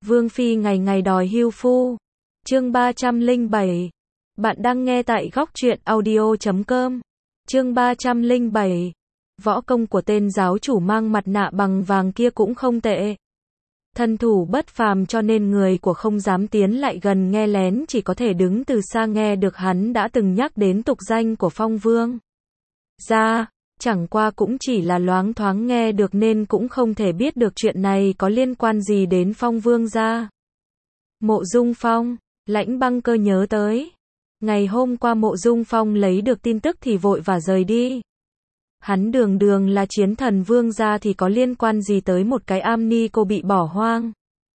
Vương Phi ngày ngày đòi hưu phu. Chương 307. Bạn đang nghe tại góc truyện audio.com. Chương 307. Võ công của tên giáo chủ mang mặt nạ bằng vàng kia cũng không tệ. Thân thủ bất phàm cho nên người của không dám tiến lại gần nghe lén, chỉ có thể đứng từ xa nghe được hắn đã từng nhắc đến tục danh của Phong Vương gia, chẳng qua cũng chỉ là loáng thoáng nghe được nên cũng không thể biết được chuyện này có liên quan gì đến Phong Vương gia. Mộ Dung Phong, Lãnh Băng Cơ nhớ tới. Ngày hôm qua Mộ Dung Phong lấy được tin tức thì vội vã rời đi. Hắn đường đường là chiến thần vương gia thì có liên quan gì tới một cái am ni cô bị bỏ hoang?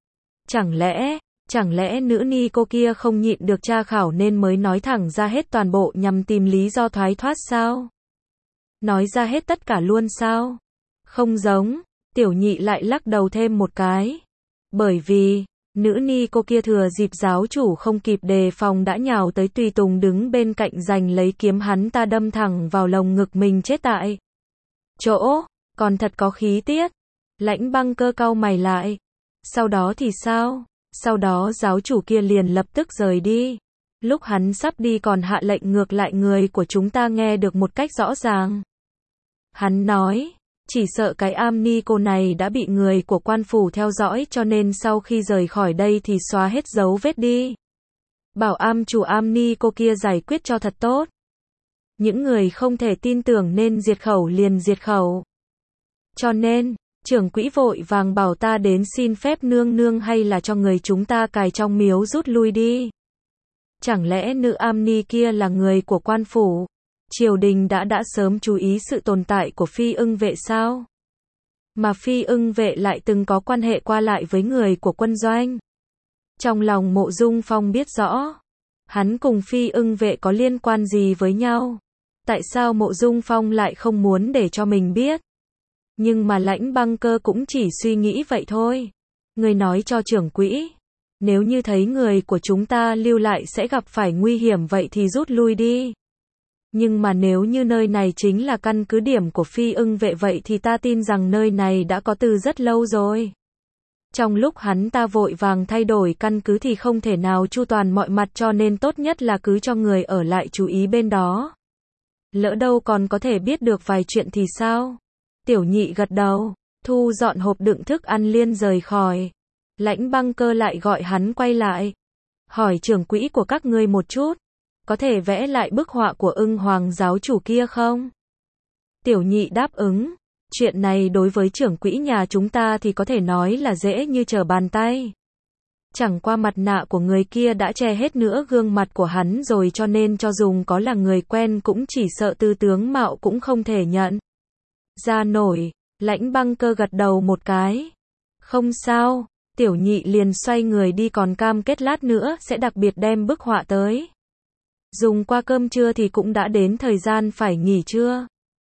Chẳng lẽ nữ ni cô kia không nhịn được tra khảo nên mới nói thẳng ra hết toàn bộ nhằm tìm lý do thoái thoát sao? Nói ra hết tất cả luôn sao? Không giống, Tiểu Nhị lại lắc đầu thêm một cái. Bởi vì, nữ ni cô kia thừa dịp giáo chủ không kịp đề phòng đã nhào tới tùy tùng đứng bên cạnh giành lấy kiếm hắn ta đâm thẳng vào lồng ngực mình chết tại chỗ, còn thật có khí tiết. Lãnh Băng Cơ cau mày lại. Sau đó thì sao? Sau đó giáo chủ kia liền lập tức rời đi. Lúc hắn sắp đi còn hạ lệnh ngược lại người của chúng ta nghe được một cách rõ ràng. Hắn nói, chỉ sợ cái am ni cô này đã bị người của quan phủ theo dõi cho nên sau khi rời khỏi đây thì xóa hết dấu vết đi. Bảo am chủ am ni cô kia giải quyết cho thật tốt. Những người không thể tin tưởng nên diệt khẩu liền diệt khẩu. Cho nên, trưởng quỹ vội vàng bảo ta đến xin phép nương nương hay là cho người chúng ta cài trong miếu rút lui đi. Chẳng lẽ nữ am ni kia là người của quan phủ? Triều đình đã sớm chú ý sự tồn tại của Phi Ưng Vệ sao? Mà Phi Ưng Vệ lại từng có quan hệ qua lại với người của quân doanh. Trong lòng Mộ Dung Phong biết rõ, hắn cùng Phi Ưng Vệ có liên quan gì với nhau. Tại sao Mộ Dung Phong lại không muốn để cho mình biết? Nhưng mà Lãnh Băng Cơ cũng chỉ suy nghĩ vậy thôi. Người nói cho trưởng quỹ, nếu như thấy người của chúng ta lưu lại sẽ gặp phải nguy hiểm vậy thì rút lui đi. Nhưng mà nếu như nơi này chính là căn cứ điểm của Phi Ưng Vệ vậy thì ta tin rằng nơi này đã có từ rất lâu rồi. Trong lúc hắn ta vội vàng thay đổi căn cứ thì không thể nào chu toàn mọi mặt cho nên tốt nhất là cứ cho người ở lại chú ý bên đó. Lỡ đâu còn có thể biết được vài chuyện thì sao? Tiểu Nhị gật đầu, thu dọn hộp đựng thức ăn liền rời khỏi. Lãnh Băng Cơ lại gọi hắn quay lại. Hỏi trưởng quỹ của các ngươi một chút. Có thể vẽ lại bức họa của Ưng Hoàng giáo chủ kia không? Tiểu Nhị đáp ứng. Chuyện này đối với trưởng quỹ nhà chúng ta thì có thể nói là dễ như trở bàn tay. Chẳng qua mặt nạ của người kia đã che hết nửa gương mặt của hắn rồi cho nên cho dùng có là người quen cũng chỉ sợ từ tướng mạo cũng không thể nhận ra nổi. Lãnh Băng Cơ gật đầu một cái. Không sao, Tiểu Nhị liền xoay người đi còn cam kết lát nữa sẽ đặc biệt đem bức họa tới. Dùng qua cơm trưa thì cũng đã đến thời gian phải nghỉ trưa.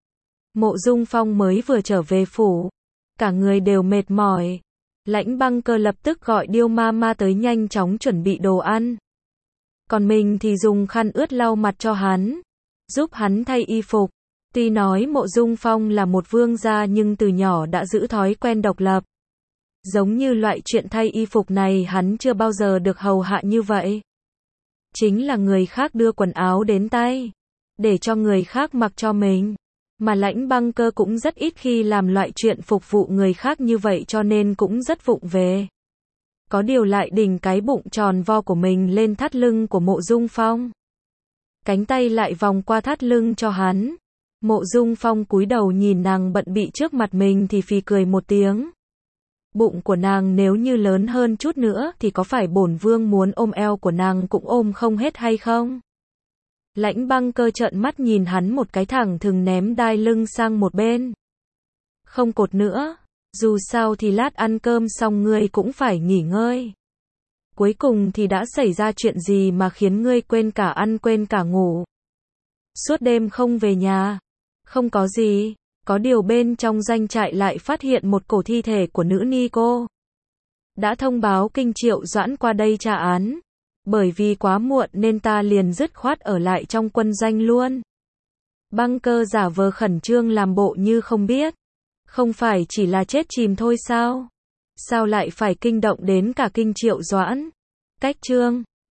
Mộ Dung Phong mới vừa trở về phủ. Cả người đều mệt mỏi. Lãnh Băng Cơ lập tức gọi Điêu Ma Ma tới nhanh chóng chuẩn bị đồ ăn. Còn mình thì dùng khăn ướt lau mặt cho hắn. Giúp hắn thay y phục. Tuy nói Mộ Dung Phong là một vương gia nhưng từ nhỏ đã giữ thói quen độc lập. Giống như loại chuyện thay y phục này hắn chưa bao giờ được hầu hạ như vậy. Chính là người khác đưa quần áo đến tay, để cho người khác mặc cho mình. Mà Lãnh Băng Cơ cũng rất ít khi làm loại chuyện phục vụ người khác như vậy cho nên cũng rất vụng về. Có điều lại đỉnh cái bụng tròn vo của mình lên thắt lưng của Mộ Dung Phong. Cánh tay lại vòng qua thắt lưng cho hắn. Mộ Dung Phong cúi đầu nhìn nàng bận bị trước mặt mình thì phì cười một tiếng. Bụng của nàng nếu như lớn hơn chút nữa thì có phải bổn vương muốn ôm eo của nàng cũng ôm không hết hay không? Lãnh Băng Cơ trợn mắt nhìn hắn một cái thẳng thừng ném đai lưng sang một bên. Không cột nữa, dù sao thì lát ăn cơm xong ngươi cũng phải nghỉ ngơi. Cuối cùng thì đã xảy ra chuyện gì mà khiến ngươi quên cả ăn quên cả ngủ? Suốt đêm không về nhà. Không có gì. Có điều bên trong doanh trại lại phát hiện một cổ thi thể của nữ ni cô. Đã thông báo Kinh Triệu Doãn qua đây tra án. Bởi vì quá muộn nên ta liền dứt khoát ở lại trong quân doanh luôn. Băng Cơ giả vờ khẩn trương làm bộ như không biết. Không phải chỉ là chết chìm thôi sao? Sao lại phải kinh động đến cả Kinh Triệu Doãn? Cách chương